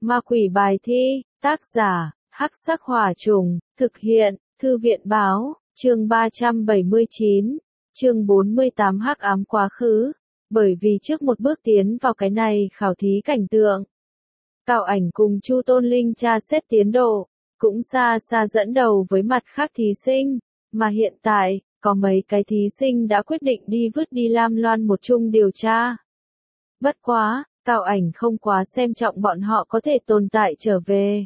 Ma quỷ bài thi, tác giả, Hắc Sắc Hỏa Trùng, thực hiện, Thư viện Báo, chương 379, chương 48 Hắc Ám Quá Khứ. Bởi vì trước một bước tiến vào cái này khảo thí cảnh tượng, Cao Ảnh cùng Chu Tôn Linh tra xét tiến độ, cũng xa xa dẫn đầu với mặt khác thí sinh, mà hiện tại, có mấy cái thí sinh đã quyết định đi vứt đi Lam Loan một chung điều tra. Bất quá, Cao Ảnh không quá xem trọng bọn họ có thể tồn tại trở về.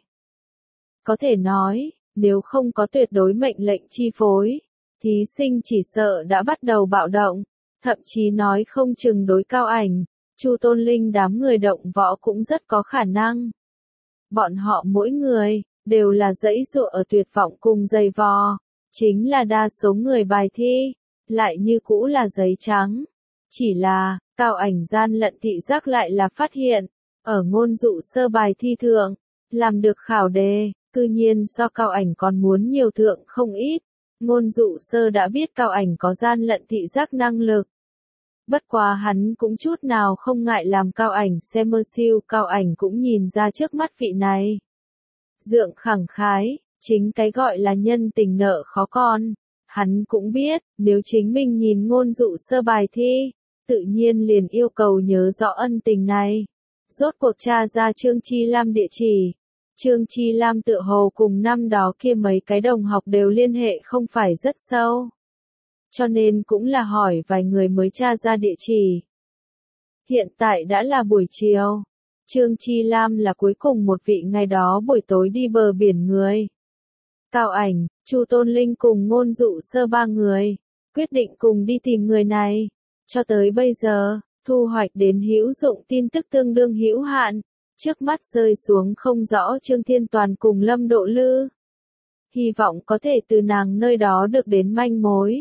Có thể nói, nếu không có tuyệt đối mệnh lệnh chi phối, thí sinh chỉ sợ đã bắt đầu bạo động, thậm chí nói không chừng đối Cao Ảnh, Chu Tôn Linh đám người động võ cũng rất có khả năng. Bọn họ mỗi người, đều là giãy giụa ở tuyệt vọng cùng dày vò, chính là đa số người bài thi, lại như cũ là giấy trắng. Chỉ là, Cao Ảnh gian lận thị giác lại là phát hiện, ở ngôn dụ sơ bài thi thượng, làm được khảo đề, cư nhiên so Cao Ảnh còn muốn nhiều thượng không ít. Ngôn dụ sơ đã biết Cao Ảnh có gian lận thị giác năng lực. Bất quá hắn cũng chút nào không ngại làm Cao Ảnh xem mơ siêu, Cao Ảnh cũng nhìn ra trước mắt vị này. Dượng khẳng khái, chính cái gọi là nhân tình nợ khó con. Hắn cũng biết, nếu chính mình nhìn ngôn dụ sơ bài thi, tự nhiên liền yêu cầu nhớ rõ ân tình này. Rốt cuộc tra ra Trương Chi Lam địa chỉ. Trương Chi Lam tựa hồ cùng năm đó kia mấy cái đồng học đều liên hệ không phải rất sâu. Cho nên cũng là hỏi vài người mới tra ra địa chỉ. Hiện tại đã là buổi chiều. Trương Chi Lam là cuối cùng một vị ngày đó buổi tối đi bờ biển người. Cao Ảnh, Chu Tôn Linh cùng ngôn dụ sơ ba người, quyết định cùng đi tìm người này. Cho tới bây giờ, thu hoạch đến hữu dụng tin tức tương đương hữu hạn, trước mắt rơi xuống không rõ Trương Thiên Toàn cùng Lâm Độ Lư. Hy vọng có thể từ nàng nơi đó được đến manh mối.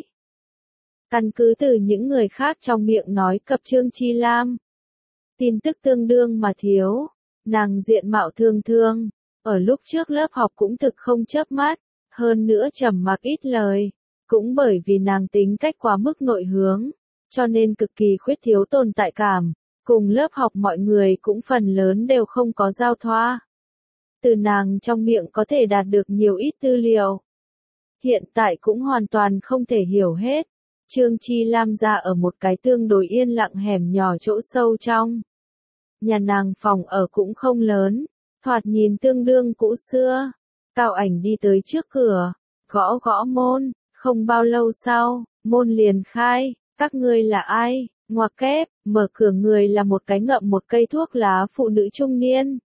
Căn cứ từ những người khác trong miệng nói cập Trương Chi Lam. Tin tức tương đương mà thiếu, nàng diện mạo thương thương, ở lúc trước lớp học cũng thực không chớp mắt, hơn nữa trầm mặc ít lời, cũng bởi vì nàng tính cách quá mức nội hướng, cho nên cực kỳ khuyết thiếu tồn tại cảm, cùng lớp học mọi người cũng phần lớn đều không có giao thoa. Từ nàng trong miệng có thể đạt được nhiều ít tư liệu. Hiện tại cũng hoàn toàn không thể hiểu hết. Trương Chi Lam ra ở một cái tương đối yên lặng hẻm nhỏ chỗ sâu trong. Nhà nàng phòng ở cũng không lớn, thoạt nhìn tương đương cũ xưa. Cao Ảnh đi tới trước cửa, gõ gõ môn, không bao lâu sau, môn liền khai, các ngươi là ai? Ngoặc kép, mở cửa người là một cái ngậm một cây thuốc lá phụ nữ trung niên.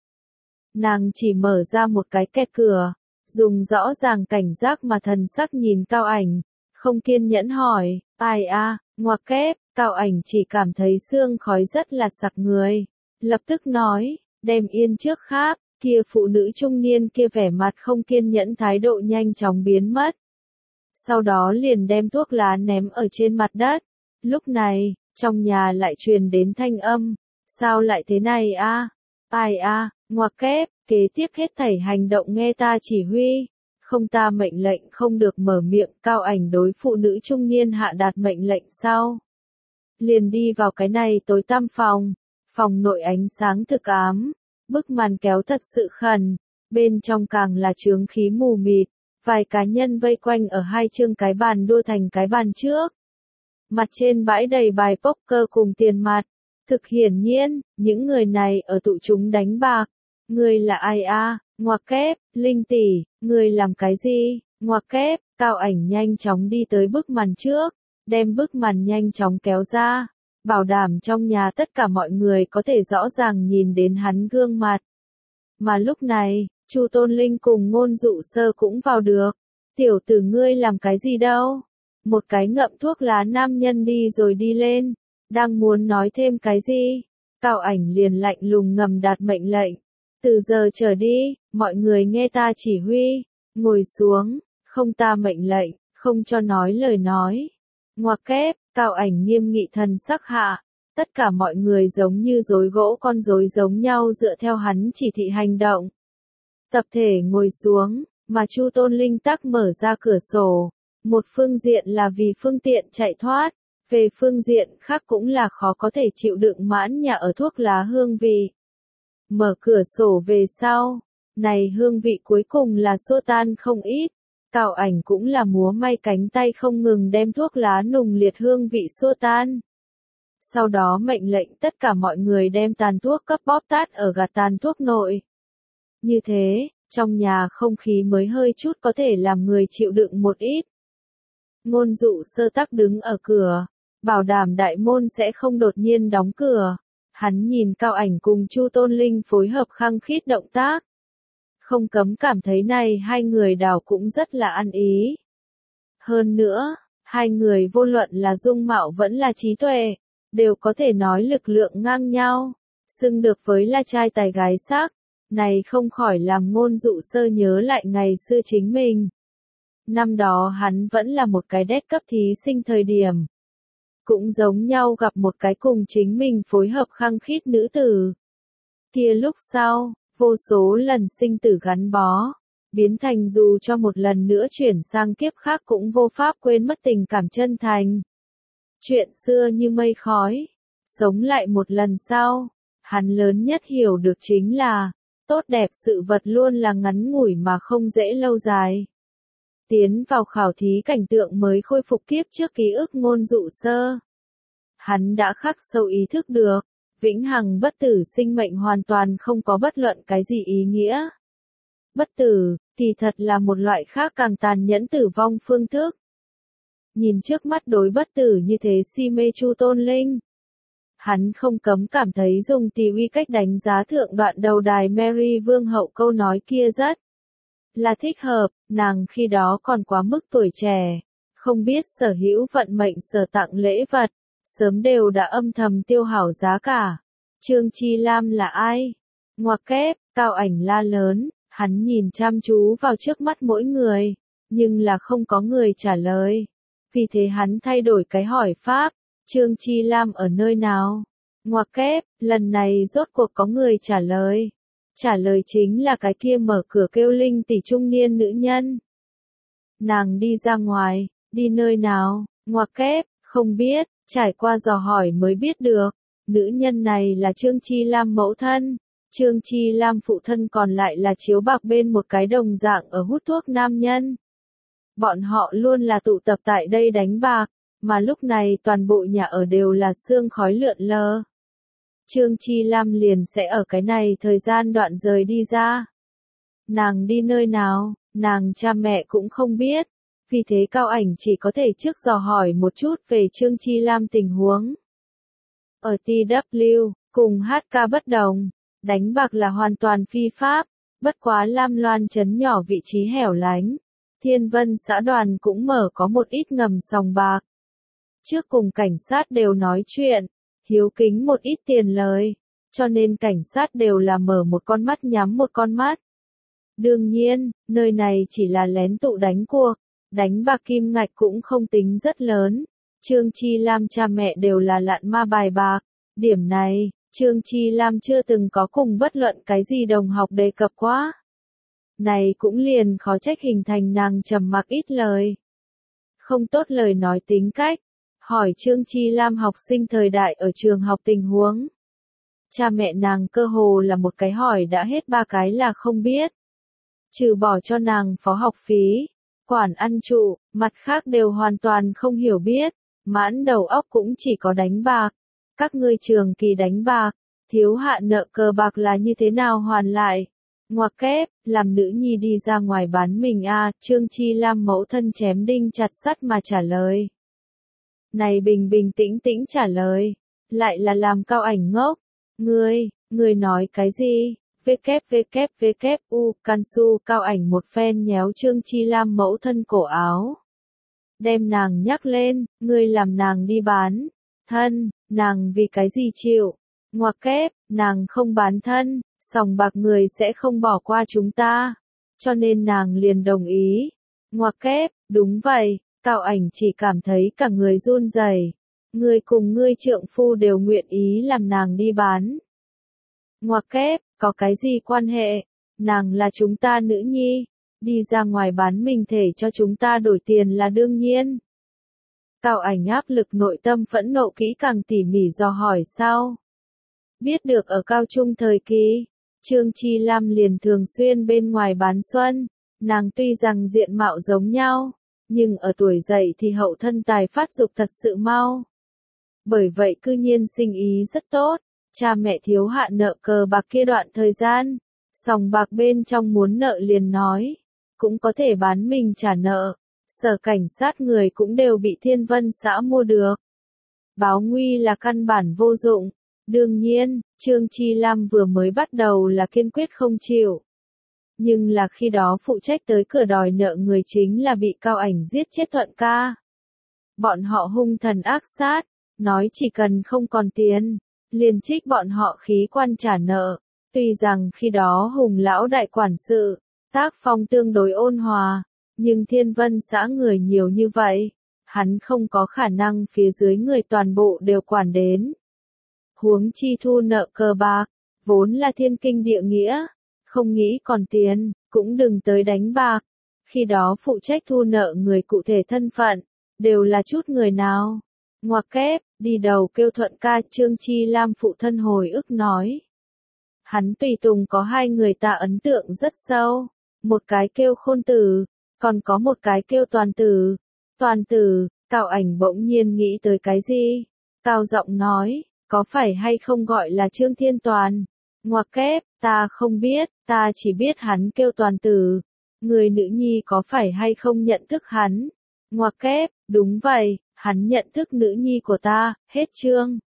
Nàng chỉ mở ra một cái kẹt cửa, dùng rõ ràng cảnh giác mà thần sắc nhìn Cao Ảnh, không kiên nhẫn hỏi, ai a? Ngoặc kép, Cao Ảnh chỉ cảm thấy xương khói rất là sặc người, lập tức nói, đem yên trước kháp, kia phụ nữ trung niên kia vẻ mặt không kiên nhẫn thái độ nhanh chóng biến mất. Sau đó liền đem thuốc lá ném ở trên mặt đất. Lúc này, trong nhà lại truyền đến thanh âm, sao lại thế này a? Ai a? Ngoặc kép, kế tiếp hết thảy hành động nghe ta chỉ huy, không ta mệnh lệnh không được mở miệng. Cao Ảnh đối phụ nữ trung niên hạ đạt mệnh lệnh sau. Liền đi vào cái này tối tăm phòng, phòng nội ánh sáng thực ám, bức màn kéo thật sự khẩn, bên trong càng là chướng khí mù mịt, vài cá nhân vây quanh ở hai chương cái bàn đua thành cái bàn trước. Mặt trên bãi đầy bài poker cùng tiền mặt. Thực hiển nhiên, những người này ở tụ chúng đánh bạc. Người là ai a? Ngoặc kép, Linh tỷ, người làm cái gì? Ngoặc kép, Cao Ảnh nhanh chóng đi tới bức màn trước, đem bức màn nhanh chóng kéo ra, bảo đảm trong nhà tất cả mọi người có thể rõ ràng nhìn đến hắn gương mặt. Mà lúc này, Chu Tôn Linh cùng ngôn dụ sơ cũng vào được. Tiểu tử ngươi làm cái gì đâu? Một cái ngậm thuốc lá nam nhân đi rồi đi lên, đang muốn nói thêm cái gì, Cao Ảnh liền lạnh lùng ngầm đạt mệnh lệnh. Từ giờ trở đi, mọi người nghe ta chỉ huy, ngồi xuống, không ta mệnh lệnh, không cho nói lời nói. Ngoặc kép, Cao Ảnh nghiêm nghị thần sắc hạ, tất cả mọi người giống như rối gỗ con rối giống nhau dựa theo hắn chỉ thị hành động. Tập thể ngồi xuống, mà Chu Tôn Linh tắc mở ra cửa sổ. Một phương diện là vì phương tiện chạy thoát, về phương diện khác cũng là khó có thể chịu đựng mãn nhà ở thuốc lá hương vị. Mở cửa sổ về sau. Này hương vị cuối cùng là xua tan không ít. Cao Ảnh cũng là múa may cánh tay không ngừng đem thuốc lá nùng liệt hương vị xua tan. Sau đó mệnh lệnh tất cả mọi người đem tàn thuốc cấp bóp tát ở gạt tàn thuốc nội. Như thế, trong nhà không khí mới hơi chút có thể làm người chịu đựng một ít. Ngôn Dụ Sơ tắc đứng ở cửa, bảo đảm đại môn sẽ không đột nhiên đóng cửa. Hắn nhìn Cao Ảnh cùng Chu Tôn Linh phối hợp khăng khít động tác. Không cấm cảm thấy này hai người đảo cũng rất là ăn ý. Hơn nữa, hai người vô luận là dung mạo vẫn là trí tuệ, đều có thể nói lực lượng ngang nhau, xưng được với là trai tài gái sắc. Này không khỏi làm Ngôn Dụ Sơ nhớ lại ngày xưa chính mình. Năm đó hắn vẫn là một cái đét cấp thí sinh thời điểm. Cũng giống nhau gặp một cái cùng chính mình phối hợp khăng khít nữ tử. Kia lúc sau, vô số lần sinh tử gắn bó, biến thành dù cho một lần nữa chuyển sang kiếp khác cũng vô pháp quên mất tình cảm chân thành. Chuyện xưa như mây khói, sống lại một lần sau, hắn lớn nhất hiểu được chính là, tốt đẹp sự vật luôn là ngắn ngủi mà không dễ lâu dài. Tiến vào khảo thí cảnh tượng mới khôi phục kiếp trước ký ức Ngôn Dụ Sơ. Hắn đã khắc sâu ý thức được, vĩnh hằng bất tử sinh mệnh hoàn toàn không có bất luận cái gì ý nghĩa. Bất tử, thì thật là một loại khác càng tàn nhẫn tử vong phương thức. Nhìn trước mắt đối bất tử như thế si mê Chu Tôn Linh. Hắn không cấm cảm thấy dùng tì uy cách đánh giá thượng đoạn đầu đài Mary Vương hậu câu nói kia rất là thích hợp, nàng khi đó còn quá mức tuổi trẻ, không biết sở hữu vận mệnh sở tặng lễ vật, sớm đều đã âm thầm tiêu hảo giá cả. Trương Chi Lam là ai? Ngoặc kép, Cao Ảnh la lớn, hắn nhìn chăm chú vào trước mắt mỗi người, nhưng là không có người trả lời. Vì thế hắn thay đổi cái hỏi pháp, Trương Chi Lam ở nơi nào? Ngoặc kép, lần này rốt cuộc có người trả lời. Trả lời chính là cái kia mở cửa kêu Linh tỷ trung niên nữ nhân. Nàng đi ra ngoài, đi nơi nào? Ngoặc kép, không biết, trải qua dò hỏi mới biết được. Nữ nhân này là Trương Chi Lam mẫu thân. Trương Chi Lam phụ thân còn lại là chiếu bạc bên một cái đồng dạng ở hút thuốc nam nhân. Bọn họ luôn là tụ tập tại đây đánh bạc, mà lúc này toàn bộ nhà ở đều là sương khói lượn lờ. Trương Chi Lam liền sẽ ở cái này thời gian đoạn rời đi ra. Nàng đi nơi nào, nàng cha mẹ cũng không biết, vì thế Cao Ảnh chỉ có thể trước dò hỏi một chút về Trương Chi Lam tình huống. Ở TW, cùng HK bất đồng, đánh bạc là hoàn toàn phi pháp, bất quá Lam Loan trấn nhỏ vị trí hẻo lánh. Thiên Vân xã đoàn cũng mở có một ít ngầm sòng bạc. Trước cùng cảnh sát đều nói chuyện, hiếu kính một ít tiền lời, cho nên cảnh sát đều là mở một con mắt nhắm một con mắt. Đương nhiên, nơi này chỉ là lén tụ đánh cuộc, đánh bạc kim ngạch cũng không tính rất lớn. Trương Chi Lam cha mẹ đều là lạn ma bài bạc, điểm này, Trương Chi Lam chưa từng có cùng bất luận cái gì đồng học đề cập quá. Này cũng liền khó trách hình thành nàng trầm mặc ít lời. Không tốt lời nói tính cách. Hỏi Trương Chi Lam học sinh thời đại ở trường học tình huống. Cha mẹ nàng cơ hồ là một cái hỏi đã hết ba cái là không biết. Trừ bỏ cho nàng phó học phí, quản ăn trụ, mặt khác đều hoàn toàn không hiểu biết. Mãn đầu óc cũng chỉ có đánh bạc. Các ngươi trường kỳ đánh bạc, thiếu hạ nợ cờ bạc là như thế nào hoàn lại? Ngoặc kép, làm nữ nhi đi ra ngoài bán mình a. Trương Chi Lam mẫu thân chém đinh chặt sắt mà trả lời. Này bình bình tĩnh tĩnh trả lời, lại là làm Cao Ảnh ngốc. Ngươi nói cái gì? WWWU, Cansu. Cao Ảnh một phen nhéo Trương Chi Lam mẫu thân cổ áo. Đem nàng nhắc lên, ngươi làm nàng đi bán thân, nàng vì cái gì chịu? Ngoặc kép, nàng không bán thân, sòng bạc người sẽ không bỏ qua chúng ta, cho nên nàng liền đồng ý. Ngoặc kép, đúng vậy. Cao Ảnh chỉ cảm thấy cả người run rẩy. Ngươi cùng ngươi trượng phu đều nguyện ý làm nàng đi bán. Ngoặc kép, có cái gì quan hệ? Nàng là chúng ta nữ nhi, đi ra ngoài bán mình thể cho chúng ta đổi tiền là đương nhiên. Cao Ảnh áp lực nội tâm phẫn nộ kỹ càng tỉ mỉ dò hỏi sau. Biết được ở cao trung thời kỳ, Trương Chi Lam liền thường xuyên bên ngoài bán xuân, nàng tuy rằng diện mạo giống nhau, nhưng ở tuổi dậy thì hậu thân tài phát dục thật sự mau. Bởi vậy cư nhiên sinh ý rất tốt, cha mẹ thiếu hạn nợ cờ bạc kia đoạn thời gian, sòng bạc bên trong muốn nợ liền nói, cũng có thể bán mình trả nợ, sở cảnh sát người cũng đều bị Thiên Vân xã mua được. Báo nguy là căn bản vô dụng, đương nhiên, Trương Chi Lam vừa mới bắt đầu là kiên quyết không chịu. Nhưng là khi đó phụ trách tới cửa đòi nợ người chính là bị Cao Ảnh giết chết Thuận ca. Bọn họ hung thần ác sát, nói chỉ cần không còn tiền, liền trích bọn họ khí quan trả nợ. Tuy rằng khi đó Hùng lão đại quản sự, tác phong tương đối ôn hòa, nhưng Thiên Vân xã người nhiều như vậy, hắn không có khả năng phía dưới người toàn bộ đều quản đến. Huống chi thu nợ cờ bạc, vốn là thiên kinh địa nghĩa, không nghĩ còn tiền, cũng đừng tới đánh bạc. Khi đó phụ trách thu nợ người cụ thể thân phận, đều là chút người nào. Ngoặc kép, đi đầu kêu Thuận ca. Trương Chi Lam phụ thân hồi ức nói. Hắn tùy tùng có hai người ta ấn tượng rất sâu, một cái kêu Khôn Tử, còn có một cái kêu Toàn Tử. Toàn Tử, Cao Ảnh bỗng nhiên nghĩ tới cái gì? Cao giọng nói, có phải hay không gọi là Trương Thiên Toàn? Ngoặc kép, ta không biết, ta chỉ biết hắn kêu Toàn Tử. Người nữ nhi có phải hay không nhận thức hắn? Ngoặc kép, đúng vậy, hắn nhận thức nữ nhi của ta. Hết chương.